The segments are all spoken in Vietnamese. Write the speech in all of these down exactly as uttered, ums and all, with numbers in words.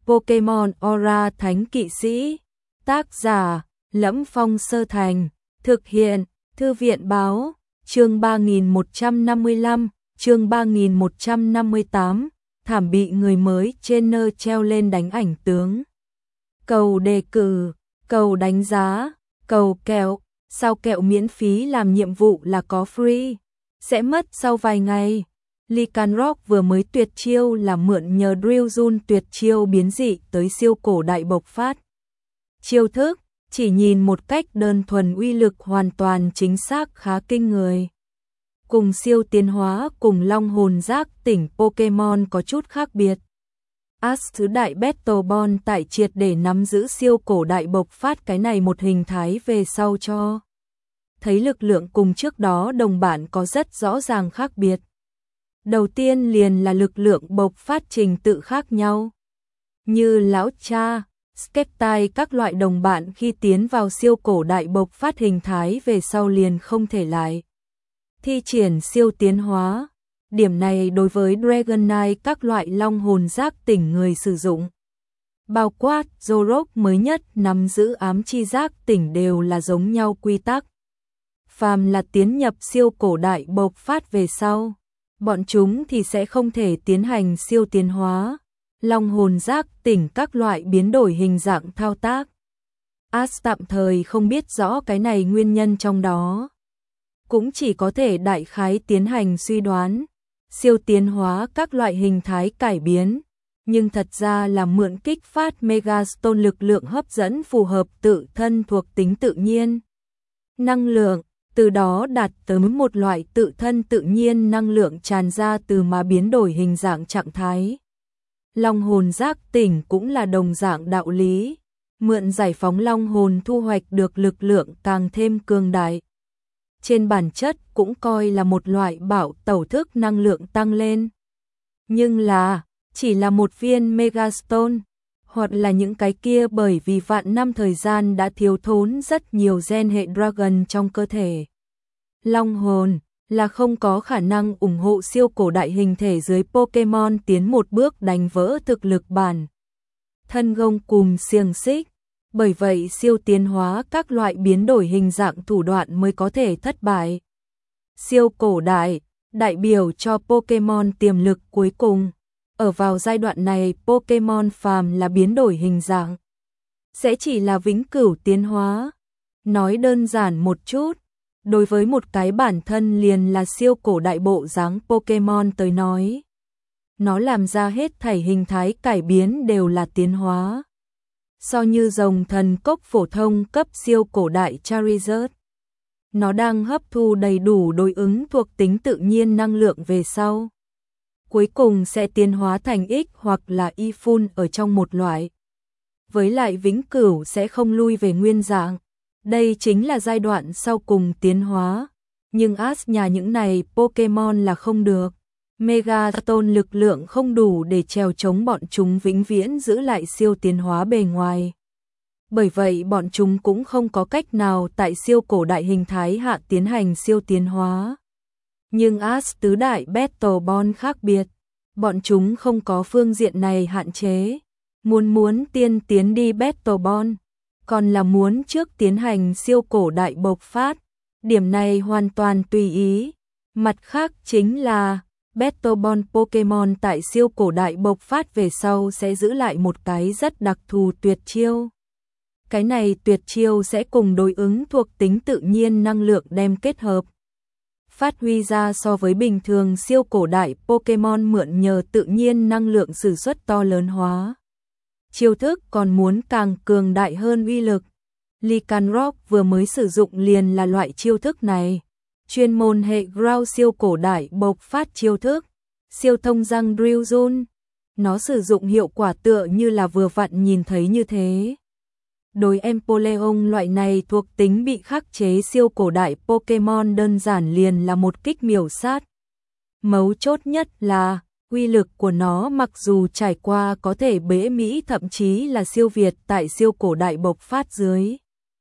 Pokemon Aura Thánh Kỵ Sĩ. Tác giả: Lẫm Phong Sơ Thành. Thực hiện: Thư viện báo. Chương ba nghìn một trăm năm mươi lăm, chương ba nghìn một trăm năm mươi tám. Thảm bị người mới trainer treo lên đánh ảnh tướng. Cầu đề cử, cầu đánh giá, cầu kẹo. Sao kẹo miễn phí làm nhiệm vụ là có free, sẽ mất sau vài ngày. Lycanroc vừa mới tuyệt chiêu là mượn nhờ Drillzun tuyệt chiêu biến dị tới siêu cổ đại bộc phát. Chiêu thức, chỉ nhìn một cách đơn thuần uy lực hoàn toàn chính xác khá kinh người. Cùng siêu tiến hóa cùng long hồn giác tỉnh Pokemon có chút khác biệt. As thứ đại Battle Ball tại triệt để nắm giữ siêu cổ đại bộc phát cái này một hình thái về sau cho thấy lực lượng cùng trước đó đồng bản có rất rõ ràng khác biệt. Đầu tiên liền là lực lượng bộc phát trình tự khác nhau. Như lão cha, Skeptile các loại đồng bạn khi tiến vào siêu cổ đại bộc phát hình thái về sau liền không thể lại thi triển siêu tiến hóa. Điểm này đối với Dragonite các loại long hồn giác tỉnh người sử dụng. Bao quát, Zorok mới nhất nắm giữ ám chi giác tỉnh đều là giống nhau quy tắc. Phàm là tiến nhập siêu cổ đại bộc phát về sau, bọn chúng thì sẽ không thể tiến hành siêu tiến hóa, long hồn giác tỉnh các loại biến đổi hình dạng thao tác. As tạm thời không biết rõ cái này nguyên nhân trong đó. Cũng chỉ có thể đại khái tiến hành suy đoán. Siêu tiến hóa các loại hình thái cải biến, nhưng thật ra là mượn kích phát Megastone lực lượng hấp dẫn phù hợp tự thân thuộc tính tự nhiên. Năng lượng, từ đó đạt tới một loại tự thân tự nhiên năng lượng tràn ra từ mà biến đổi hình dạng trạng thái. Long hồn giác tỉnh cũng là đồng dạng đạo lý, mượn giải phóng long hồn thu hoạch được lực lượng càng thêm cường đại. Trên bản chất cũng coi là một loại bảo tẩu thức năng lượng tăng lên. Nhưng là, chỉ là một viên Megastone, hoặc là những cái kia bởi vì vạn năm thời gian đã thiếu thốn rất nhiều gen hệ Dragon trong cơ thể. Long hồn là không có khả năng ủng hộ siêu cổ đại hình thể dưới Pokemon tiến một bước đánh vỡ thực lực bản thân gông cùm xiềng xích. Bởi vậy siêu tiến hóa các loại biến đổi hình dạng thủ đoạn mới có thể thất bại. Siêu cổ đại, đại biểu cho Pokemon tiềm lực cuối cùng. Ở vào giai đoạn này Pokemon phàm là biến đổi hình dạng, sẽ chỉ là vĩnh cửu tiến hóa. Nói đơn giản một chút, đối với một cái bản thân liền là siêu cổ đại bộ dáng Pokemon tới nói, nó làm ra hết thảy hình thái cải biến đều là tiến hóa. So như rồng thần cốc phổ thông cấp siêu cổ đại Charizard, nó đang hấp thu đầy đủ đối ứng thuộc tính tự nhiên năng lượng về sau, cuối cùng sẽ tiến hóa thành X hoặc là Y full ở trong một loại. Với lại vĩnh cửu sẽ không lui về nguyên dạng. Đây chính là giai đoạn sau cùng tiến hóa. Nhưng As nhà những này Pokemon là không được. Megastone lực lượng không đủ để trèo chống bọn chúng vĩnh viễn giữ lại siêu tiến hóa bề ngoài. Bởi vậy bọn chúng cũng không có cách nào tại siêu cổ đại hình thái hạ tiến hành siêu tiến hóa. Nhưng As tứ đại Battle Ball khác biệt. Bọn chúng không có phương diện này hạn chế. Muốn muốn tiên tiến đi Battle Ball, còn là muốn trước tiến hành siêu cổ đại bộc phát. Điểm này hoàn toàn tùy ý. Mặt khác chính là Battle Ball Pokemon tại siêu cổ đại bộc phát về sau sẽ giữ lại một cái rất đặc thù tuyệt chiêu. Cái này tuyệt chiêu sẽ cùng đối ứng thuộc tính tự nhiên năng lượng đem kết hợp. Phát huy ra so với bình thường siêu cổ đại Pokemon mượn nhờ tự nhiên năng lượng sử xuất to lớn hóa. Chiêu thức còn muốn càng cường đại hơn uy lực. Lycanroc vừa mới sử dụng liền là loại chiêu thức này. Chuyên môn hệ Ground siêu cổ đại bộc phát chiêu thức. Siêu thông răng Drillzun. Nó sử dụng hiệu quả tựa như là vừa vặn nhìn thấy như thế. Đối Empoleon loại này thuộc tính bị khắc chế siêu cổ đại Pokemon đơn giản liền là một kích miểu sát. Mấu chốt nhất là uy lực của nó mặc dù trải qua có thể bế Mỹ thậm chí là siêu việt tại siêu cổ đại bộc phát dưới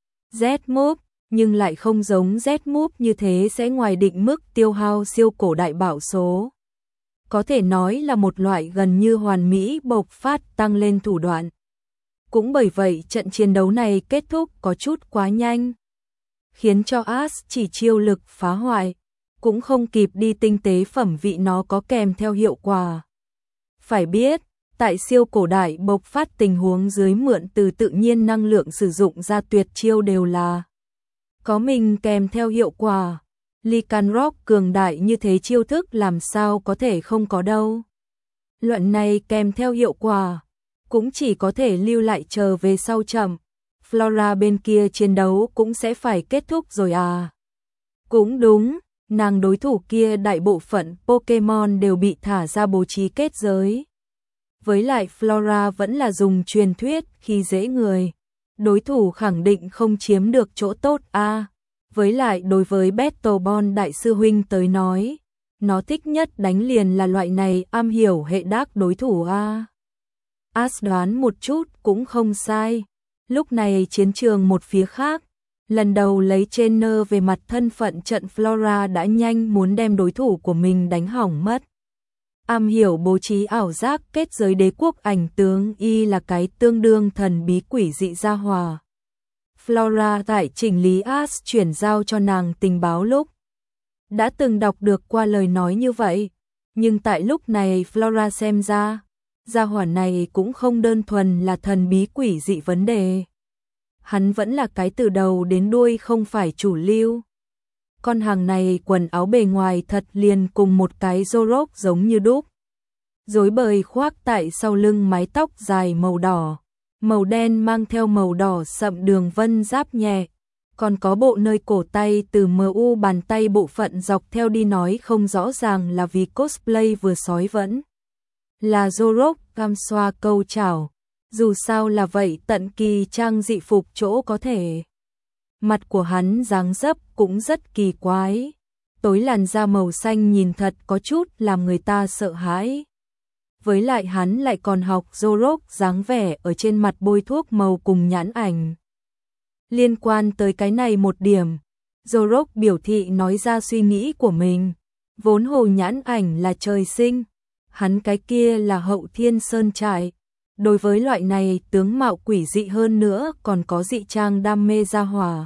Z-Move, nhưng lại không giống Z-Move như thế sẽ ngoài định mức tiêu hao siêu cổ đại bảo số. có thể nói là một loại gần như hoàn mỹ bộc phát tăng lên thủ đoạn. Cũng bởi vậy trận chiến đấu này kết thúc có chút quá nhanh, khiến cho Ash chỉ chiêu lực phá hoại, cũng không kịp đi tinh tế phẩm vị nó có kèm theo hiệu quả. Phải biết, tại siêu cổ đại bộc phát tình huống dưới mượn từ tự nhiên năng lượng sử dụng ra tuyệt chiêu đều là có mình kèm theo hiệu quả. Lycanroc cường đại như thế chiêu thức làm sao có thể không có đâu. Luận này kèm theo hiệu quả, cũng chỉ có thể lưu lại chờ về sau chậm. Flora bên kia chiến đấu cũng sẽ phải kết thúc rồi à. Cũng đúng, nàng đối thủ kia đại bộ phận Pokemon đều bị thả ra bố trí kết giới. Với lại Flora vẫn là dùng truyền thuyết khi dễ người. Đối thủ khẳng định không chiếm được chỗ tốt a. À. Với lại đối với Battlebond đại sư huynh tới nói, nó thích nhất đánh liền là loại này am hiểu hệ đắc đối thủ a. À. Ash đoán một chút cũng không sai. Lúc này chiến trường một phía khác, lần đầu lấy trainer về mặt thân phận trận Flora đã nhanh muốn đem đối thủ của mình đánh hỏng mất. Am hiểu bố trí ảo giác kết giới đế quốc ảnh tướng y là cái tương đương thần bí quỷ dị gia hòa. Flora tại chỉnh lý Ash chuyển giao cho nàng tình báo lúc đã từng đọc được qua lời nói như vậy, nhưng tại lúc này Flora xem ra, gia hỏa này cũng không đơn thuần là thần bí quỷ dị vấn đề. Hắn vẫn là cái từ đầu đến đuôi không phải chủ lưu. Con hàng này quần áo bề ngoài thật liền cùng một cái Zorok giống như đúc. Rối bời khoác tại sau lưng mái tóc dài màu đỏ, màu đen mang theo màu đỏ sậm đường vân giáp nhẹ. Còn có bộ nơi cổ tay từ em u bàn tay bộ phận dọc theo đi nói không rõ ràng là vì cosplay vừa sói vẫn là Zorok cam xoa câu chảo. Dù sao là vậy tận kỳ trang dị phục chỗ có thể. Mặt của hắn dáng dấp cũng rất kỳ quái. Tối làn da màu xanh nhìn thật có chút làm người ta sợ hãi. Với lại hắn lại còn học Zorok dáng vẻ ở trên mặt bôi thuốc màu cùng nhãn ảnh. Liên quan tới cái này một điểm, Zorok biểu thị nói ra suy nghĩ của mình. Vốn hồ nhãn ảnh là trời sinh, hắn cái kia là hậu thiên sơn trại. Đối với loại này tướng mạo quỷ dị hơn nữa còn có dị trang đam mê gia hỏa.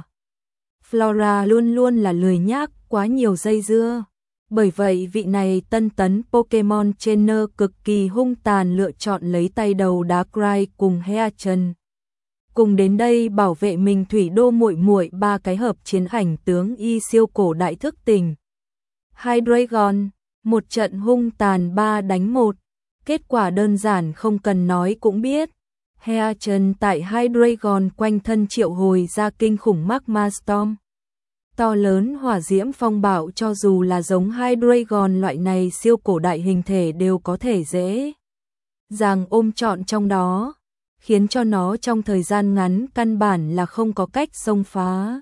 Flora luôn luôn là lười nhác quá nhiều dây dưa. Bởi vậy vị này tân tấn Pokemon trainer cực kỳ hung tàn lựa chọn lấy tay đầu Darkrai cùng Heatran. Cùng đến đây bảo vệ mình thủy đô muội muội ba cái hợp chiến ảnh tướng y siêu cổ đại thức tỉnh. Hydreigon, một trận hung tàn ba đánh một. Kết quả đơn giản không cần nói cũng biết. Heatran tại Hydreigon quanh thân triệu hồi ra kinh khủng Magma Storm. To lớn hỏa diễm phong bạo cho dù là giống Hydreigon loại này siêu cổ đại hình thể đều có thể dễ dàng ôm trọn trong đó, khiến cho nó trong thời gian ngắn căn bản là không có cách xông phá.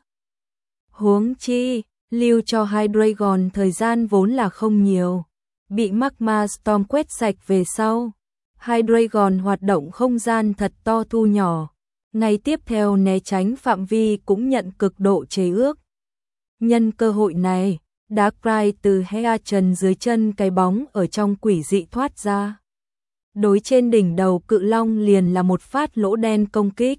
Huống chi, lưu cho Hydreigon thời gian vốn là không nhiều. Bị Magma Storm quét sạch về sau, Hydreigon hoạt động không gian thật to thu nhỏ, ngay tiếp theo né tránh phạm vi cũng nhận cực độ chế ước. Nhân cơ hội này, Darkrai từ Heatran dưới chân cái bóng ở trong quỷ dị thoát ra. Đối trên đỉnh đầu cự long liền là một phát lỗ đen công kích.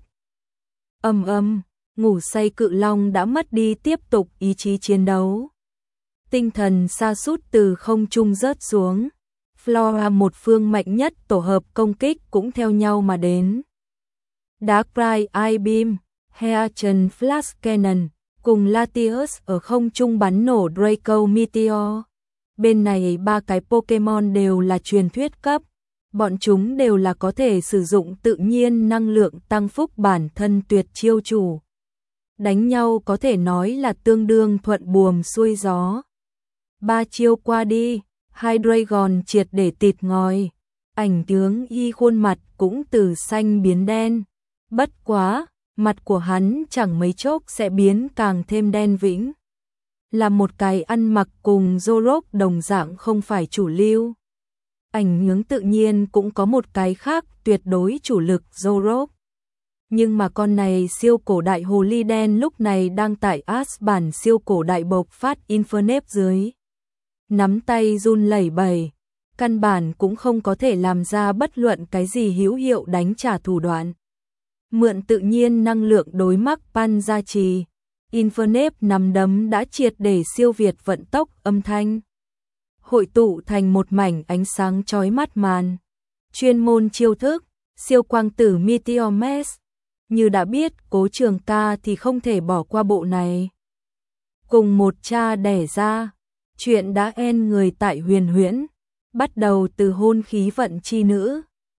Ầm ầm, ngủ say cự long đã mất đi tiếp tục ý chí chiến đấu. Tinh thần sa sút từ không trung rớt xuống. Flora một phương mạnh nhất tổ hợp công kích cũng theo nhau mà đến. Darkrai I-Beam, Heatran Flash Cannon, cùng Latios ở không trung bắn nổ Draco Meteor. Bên này ba cái Pokemon đều là truyền thuyết cấp. Bọn chúng đều là có thể sử dụng tự nhiên năng lượng tăng phúc bản thân tuyệt chiêu chủ. Đánh nhau có thể nói là tương đương thuận buồm xuôi gió. Ba chiêu qua đi, Hydreigon triệt để tịt ngòi. Ảnh tướng y khuôn mặt cũng từ xanh biến đen. Bất quá, mặt của hắn chẳng mấy chốc sẽ biến càng thêm đen vĩnh. Là một cái ăn mặc cùng Zorok đồng dạng không phải chủ lưu. Ảnh hướng tự nhiên cũng có một cái khác tuyệt đối chủ lực Zorok. Nhưng mà con này siêu cổ đại hồ ly đen lúc này đang tại Ash bản siêu cổ đại bộc phát Infernape dưới. Nắm tay run lẩy bẩy, căn bản cũng không có thể làm ra bất luận cái gì hữu hiệu đánh trả thủ đoạn. Mượn tự nhiên năng lượng đối mắc pan gia trì, Infernape nắm đấm đã triệt để siêu việt vận tốc âm thanh. Hội tụ thành một mảnh ánh sáng chói mắt màn. Chuyên môn chiêu thức, siêu quang tử Meteor Mash. Như đã biết Cố Trường Ca thì không thể bỏ qua bộ này. Cùng một cha đẻ ra, chuyện đã en người tại Huyền Huyễn, bắt đầu từ hôn khí vận chi nữ.